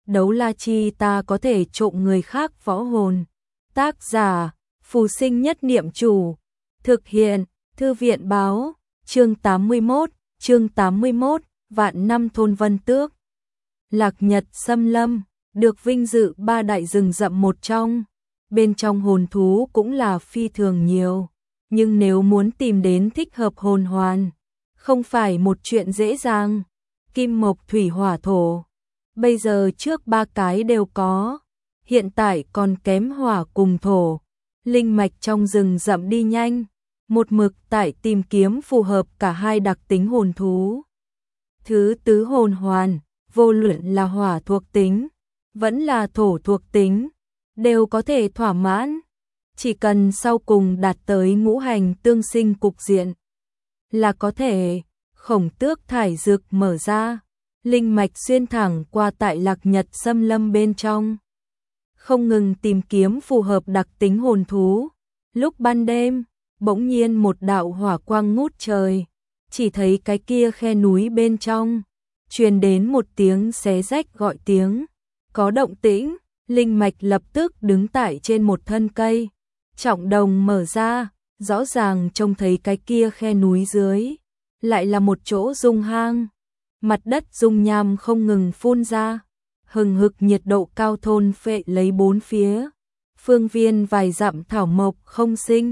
đấu la chi ta có thể trộm người khác võ hồn. Tác giả, Phù Sinh Nhất Niệm Chủ. Thực hiện, Thư viện báo, chương 81, Vạn Năm Thôn Vân Tước. Lạc Nhật Xâm Lâm, được vinh dự 3 đại rừng rậm một trong. Bên trong hồn thú cũng là phi thường nhiều. Nhưng nếu muốn tìm đến thích hợp hồn hoàn, không phải một chuyện dễ dàng. Kim mộc thủy hỏa thổ. Bây giờ trước 3 cái đều có. Hiện tại còn kém hỏa cùng thổ. Linh mạch trong rừng rậm đi nhanh. Một mực tại tìm kiếm phù hợp cả hai đặc tính hồn thú. Thứ tứ hồn hoàn, vô luận là hỏa thuộc tính, vẫn là thổ thuộc tính, đều có thể thỏa mãn. Chỉ cần sau cùng đạt tới ngũ hành tương sinh cục diện, là có thể. Khổng Tước thải dược mở ra, linh mạch xuyên thẳng qua tại Lạc Nhật Xâm Lâm bên trong. Không ngừng tìm kiếm phù hợp đặc tính hồn thú. Lúc ban đêm, bỗng nhiên một đạo hỏa quang ngút trời, chỉ thấy cái kia khe núi bên trong truyền đến một tiếng xé rách gọi tiếng. Có động tĩnh, linh mạch lập tức đứng tại trên một thân cây, trọng đồng mở ra, rõ ràng trông thấy cái kia khe núi dưới lại là một chỗ dung hang, mặt đất dung nham không ngừng phun ra, hừng hực nhiệt độ cao thôn phệ lấy bốn phía, phương viên vài dặm thảo mộc không sinh.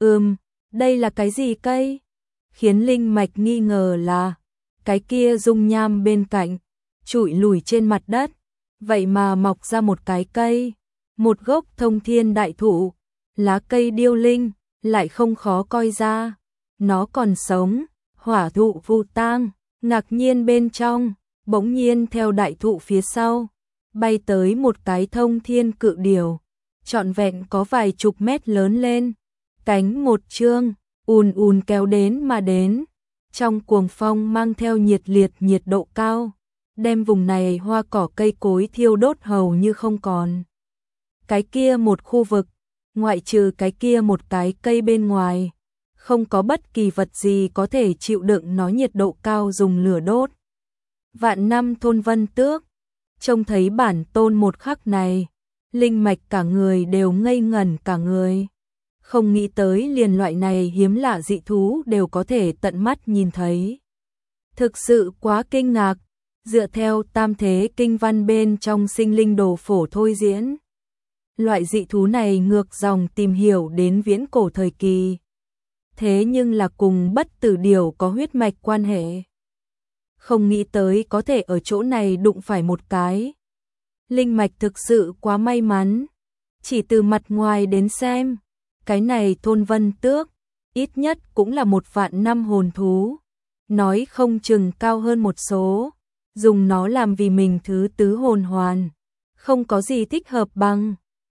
Đây là cái gì cây? Khiến linh mạch nghi ngờ là cái kia dung nham bên cạnh trụi lùi trên mặt đất, vậy mà mọc ra một cái cây, một gốc thông thiên đại thụ, lá cây điêu linh, lại không khó coi ra, nó còn sống. Hỏa thụ vu tang, ngạc nhiên bên trong, bỗng nhiên theo đại thụ phía sau, bay tới một cái thông thiên cự điểu, trọn vẹn có vài chục mét lớn lên, cánh một trương, ùn kéo đến mà đến, trong cuồng phong mang theo nhiệt liệt nhiệt độ cao, đem vùng này hoa cỏ cây cối thiêu đốt hầu như không còn. Cái kia một khu vực, ngoại trừ cái kia một cái cây bên ngoài, không có bất kỳ vật gì có thể chịu đựng nó nhiệt độ cao dùng lửa đốt. Vạn Năm Thôn Vân Tước, trông thấy bản tôn một khắc này, linh mạch cả người đều ngây ngẩn cả người. Không nghĩ tới liền loại này hiếm lạ dị thú đều có thể tận mắt nhìn thấy. Thực sự quá kinh ngạc, dựa theo tam thế kinh văn bên trong sinh linh đồ phổ thôi diễn. Loại dị thú này ngược dòng tìm hiểu đến viễn cổ thời kỳ. Thế nhưng là cùng bất tử điểu có huyết mạch quan hệ. Không nghĩ tới có thể ở chỗ này đụng phải một cái. Linh mạch thực sự quá may mắn. Chỉ từ mặt ngoài đến xem, cái này Thôn Vân Tước, ít nhất cũng là 1 vạn năm hồn thú. Nói không chừng cao hơn một số. Dùng nó làm vì mình thứ tứ hồn hoàn. Không có gì thích hợp bằng.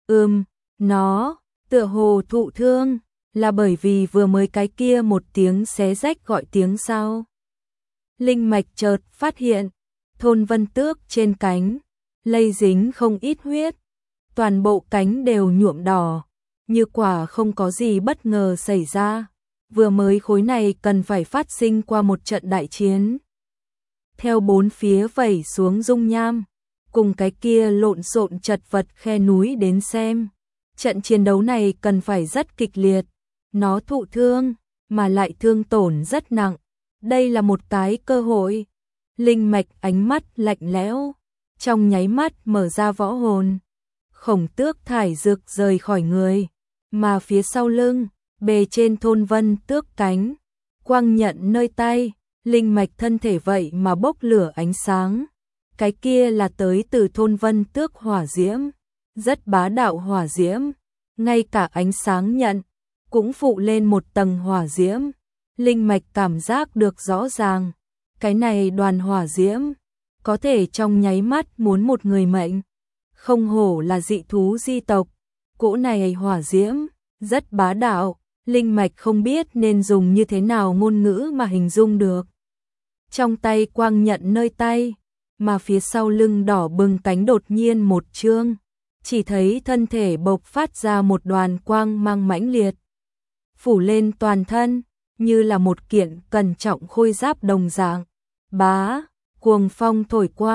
Nó, tựa hồ thụ thương. Là bởi vì vừa mới cái kia một tiếng xé rách gọi tiếng sao. Linh mạch chợt phát hiện, Thôn Vân Tước trên cánh, lây dính không ít huyết. Toàn bộ cánh đều nhuộm đỏ, như quả không có gì bất ngờ xảy ra. Vừa mới khối này cần phải phát sinh qua một trận đại chiến. Theo bốn phía vẩy xuống dung nham, cùng cái kia lộn xộn chật vật khe núi đến xem. Trận chiến đấu này cần phải rất kịch liệt. Nó thụ thương, mà lại thương tổn rất nặng. Đây là một cái cơ hội. Linh mạch ánh mắt lạnh lẽo, trong nháy mắt mở ra võ hồn. Khổng Tước thải dược rời khỏi người, mà phía sau lưng, bề trên Thôn Vân Tước cánh, quang nhận nơi tay, linh mạch thân thể vậy mà bốc lửa ánh sáng. Cái kia là tới từ Thôn Vân Tước hỏa diễm, rất bá đạo hỏa diễm, ngay cả ánh sáng nhận cũng phụ lên một tầng hỏa diễm. Linh mạch cảm giác được rõ ràng, cái này đoàn hỏa diễm có thể trong nháy mắt muốn một người mệnh. Không hổ là dị thú di tộc, cỗ này hỏa diễm rất bá đạo, linh mạch không biết nên dùng như thế nào ngôn ngữ mà hình dung được. Trong tay quang nhận nơi tay, mà phía sau lưng đỏ bừng cánh đột nhiên một trương, chỉ thấy thân thể bộc phát ra một đoàn quang mang mãnh liệt, phủ lên toàn thân, như là một kiện cẩn trọng khôi giáp đồng dạng. Bá, cuồng phong thổi qua,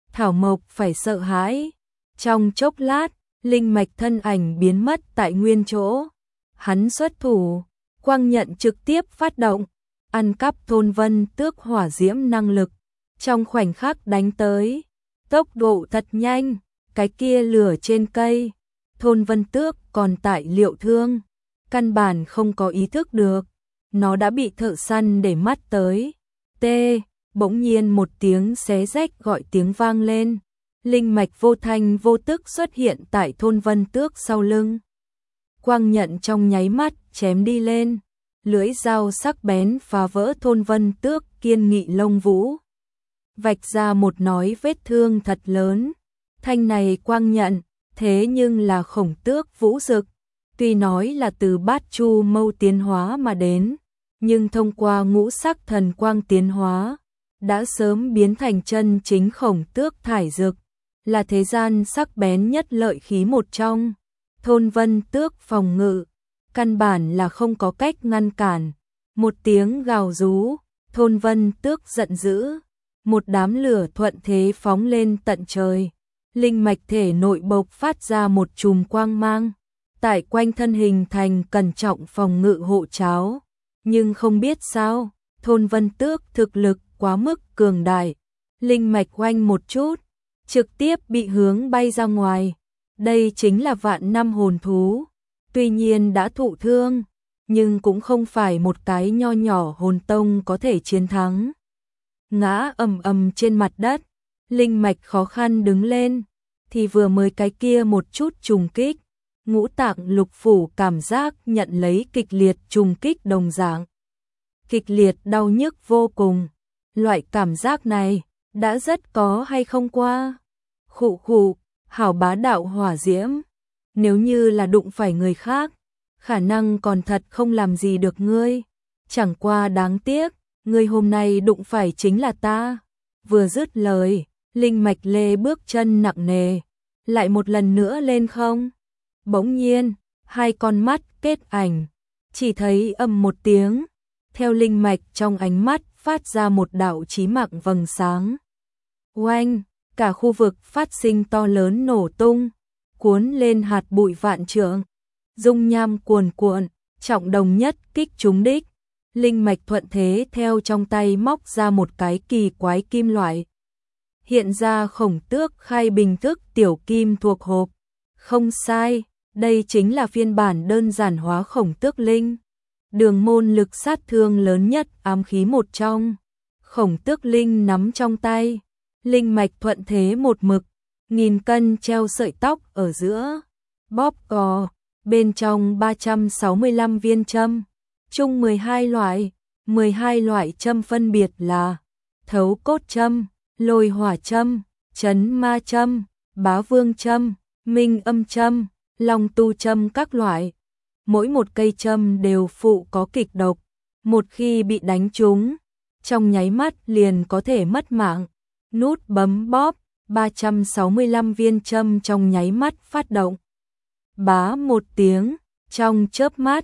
Thảo Mộc phải sợ hãi. Trong chốc lát, linh mạch thân ảnh biến mất tại nguyên chỗ. Hắn xuất thủ, quang nhận trực tiếp phát động, ăn cắp Thôn Vân Tước hỏa diễm năng lực. Trong khoảnh khắc đánh tới, tốc độ thật nhanh, cái kia lửa trên cây. Thôn Vân Tước còn tại liệu thương, căn bản không có ý thức được. Nó đã bị thợ săn để mắt tới. Bỗng nhiên một tiếng xé rách gọi tiếng vang lên. Linh mạch vô thanh vô tức xuất hiện tại Thôn Vân Tước sau lưng. Quang nhận trong nháy mắt chém đi lên. Lưỡi dao sắc bén phá vỡ Thôn Vân Tước kiên nghị lông vũ. Vạch ra một nói vết thương thật lớn. Thanh này Quang nhận, thế nhưng là Khổng Tước Vũ Dực. Tuy nói là từ Bát Chu Mâu tiến hóa mà đến, nhưng thông qua ngũ sắc thần quang tiến hóa, đã sớm biến thành chân chính Khổng Tước thải dực, là thế gian sắc bén nhất lợi khí một trong. Thôn Vân Tước phòng ngự, căn bản là không có cách ngăn cản. Một tiếng gào rú, Thôn Vân Tước giận dữ, một đám lửa thuận thế phóng lên tận trời. Linh mạch thể nội bộc phát ra một chùm quang mang, tại quanh thân hình thành cẩn trọng phòng ngự hộ cháo. Nhưng không biết sao, Thôn Vân Tước thực lực quá mức cường đại, linh mạch oanh một chút, trực tiếp bị hướng bay ra ngoài. Đây chính là vạn năm hồn thú, tuy nhiên đã thụ thương, nhưng cũng không phải một cái nho nhỏ hồn tông có thể chiến thắng. Ngã ầm ầm trên mặt đất, linh mạch khó khăn đứng lên, thì vừa mới cái kia một chút trùng kích, ngũ tạng lục phủ cảm giác nhận lấy kịch liệt trùng kích đồng dạng. Kịch liệt đau nhức vô cùng, loại cảm giác này đã rất có hay không qua. Khụ khụ, hảo bá đạo hỏa diễm, nếu như là đụng phải người khác, khả năng còn thật không làm gì được ngươi. Chẳng qua đáng tiếc, ngươi hôm nay đụng phải chính là ta. Vừa dứt lời, linh mạch lê bước chân nặng nề, lại một lần nữa lên không. Bỗng nhiên, hai con mắt kết ảnh, chỉ thấy ầm một tiếng, theo linh mạch trong ánh mắt phát ra một đạo chí mạng vầng sáng. Oanh, cả khu vực phát sinh to lớn nổ tung, cuốn lên hạt bụi vạn trượng, dung nham cuồn cuộn, trọng đồng nhất kích trúng đích. Linh mạch thuận thế theo trong tay móc ra một cái kỳ quái kim loại. Hiện ra Khổng Tước khai bình thức tiểu kim thuộc hộp. Không sai, đây chính là phiên bản đơn giản hóa Khổng Tước Linh. Đường môn lực sát thương lớn nhất ám khí một trong. Khổng Tước Linh nắm trong tay, linh mạch thuận thế một mực, 1000 cân treo sợi tóc ở giữa, bóp cò, bên trong 365 viên châm, chung 12 loại châm phân biệt là thấu cốt châm, lôi hỏa châm, chấn ma châm, bá vương châm, minh âm châm, long tu châm các loại. Mỗi một cây châm đều phụ có kịch độc, một khi bị đánh trúng, trong nháy mắt liền có thể mất mạng. Nút bấm bóp, 365 viên châm trong nháy mắt phát động. Bá một tiếng, trong chớp mắt,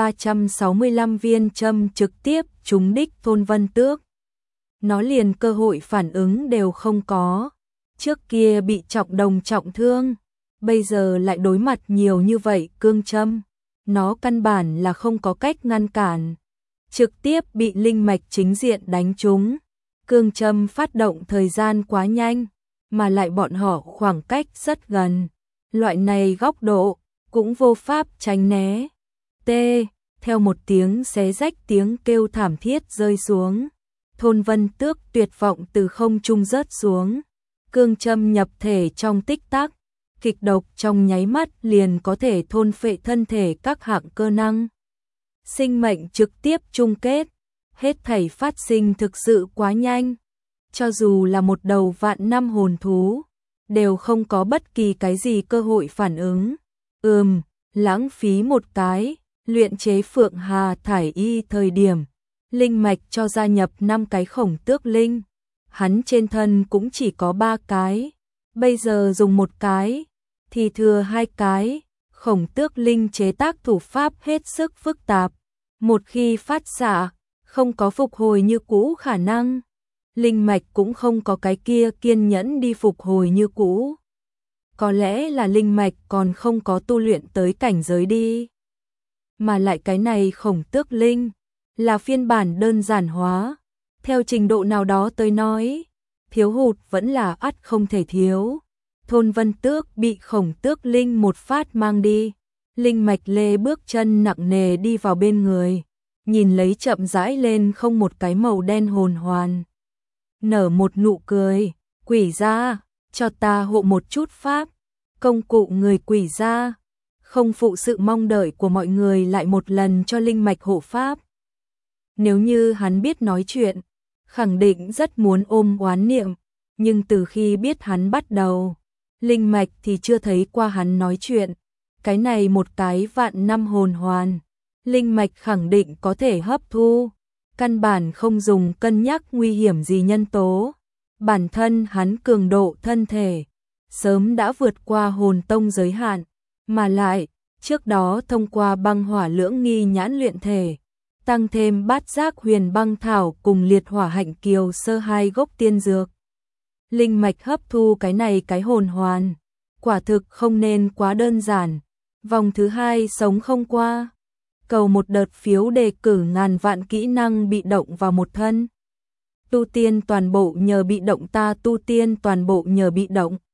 365 viên châm trực tiếp trúng đích Thôn Vân Tước. Nó liền cơ hội phản ứng đều không có. Trước kia bị trọng đồng trọng thương, bây giờ lại đối mặt nhiều như vậy cương châm. Nó căn bản là không có cách ngăn cản, trực tiếp bị linh mạch chính diện đánh trúng. Cương châm phát động thời gian quá nhanh, mà lại bọn họ khoảng cách rất gần. Loại này góc độ, cũng vô pháp tránh né. Theo một tiếng xé rách tiếng kêu thảm thiết rơi xuống. Thôn Vân Tước tuyệt vọng từ không trung rớt xuống. Cương châm nhập thể trong tích tắc. Kịch độc trong nháy mắt liền có thể thôn phệ thân thể các hạng cơ năng. Sinh mệnh trực tiếp chung kết. Hết thảy phát sinh thực sự quá nhanh. Cho dù là một đầu vạn năm hồn thú, đều không có bất kỳ cái gì cơ hội phản ứng. Lãng phí một cái, luyện chế Phượng Hà thải y thời điểm, linh mạch cho gia nhập 5 cái Khổng Tước Linh. Hắn trên thân cũng chỉ có 3 cái, bây giờ dùng một cái, thì thừa 2 cái. Khổng Tước Linh chế tác thủ pháp hết sức phức tạp, một khi phát xạ, không có phục hồi như cũ khả năng. linh mạch cũng không có cái kia kiên nhẫn đi phục hồi như cũ. Có lẽ là linh mạch còn không có tu luyện tới cảnh giới đi. Mà lại cái này Khổng Tước Linh là phiên bản đơn giản hóa, theo trình độ nào đó tới nói, thiếu hụt vẫn là ắt không thể thiếu. Thôn Vân Tước bị Khổng Tước Linh một phát mang đi, linh mạch lê bước chân nặng nề đi vào bên người, nhìn lấy chậm rãi lên không một cái màu đen hồn hoàn. Nở một nụ cười, quỷ gia, cho ta hộ một chút pháp, công cụ người quỷ gia, không phụ sự mong đợi của mọi người lại một lần cho linh mạch hộ pháp. Nếu như hắn biết nói chuyện, khẳng định rất muốn ôm oán niệm, nhưng từ khi biết hắn bắt đầu, linh mạch thì chưa thấy qua hắn nói chuyện. Cái này một cái vạn năm hồn hoàn, linh mạch khẳng định có thể hấp thu, căn bản không dùng cân nhắc nguy hiểm gì nhân tố. Bản thân hắn cường độ thân thể, sớm đã vượt qua hồn tông giới hạn, mà lại, trước đó thông qua băng hỏa lưỡng nghi nhãn luyện thể, tăng thêm bát giác huyền băng thảo cùng liệt hỏa hạnh kiều sơ hai gốc tiên dược. Linh mạch hấp thu cái này cái hồn hoàn, quả thực không nên quá đơn giản. Vòng thứ 2 sống không qua, cầu một đợt phiếu đề cử ngàn vạn kỹ năng bị động vào một thân. Tu tiên toàn bộ nhờ bị động, ta tu tiên toàn bộ nhờ bị động.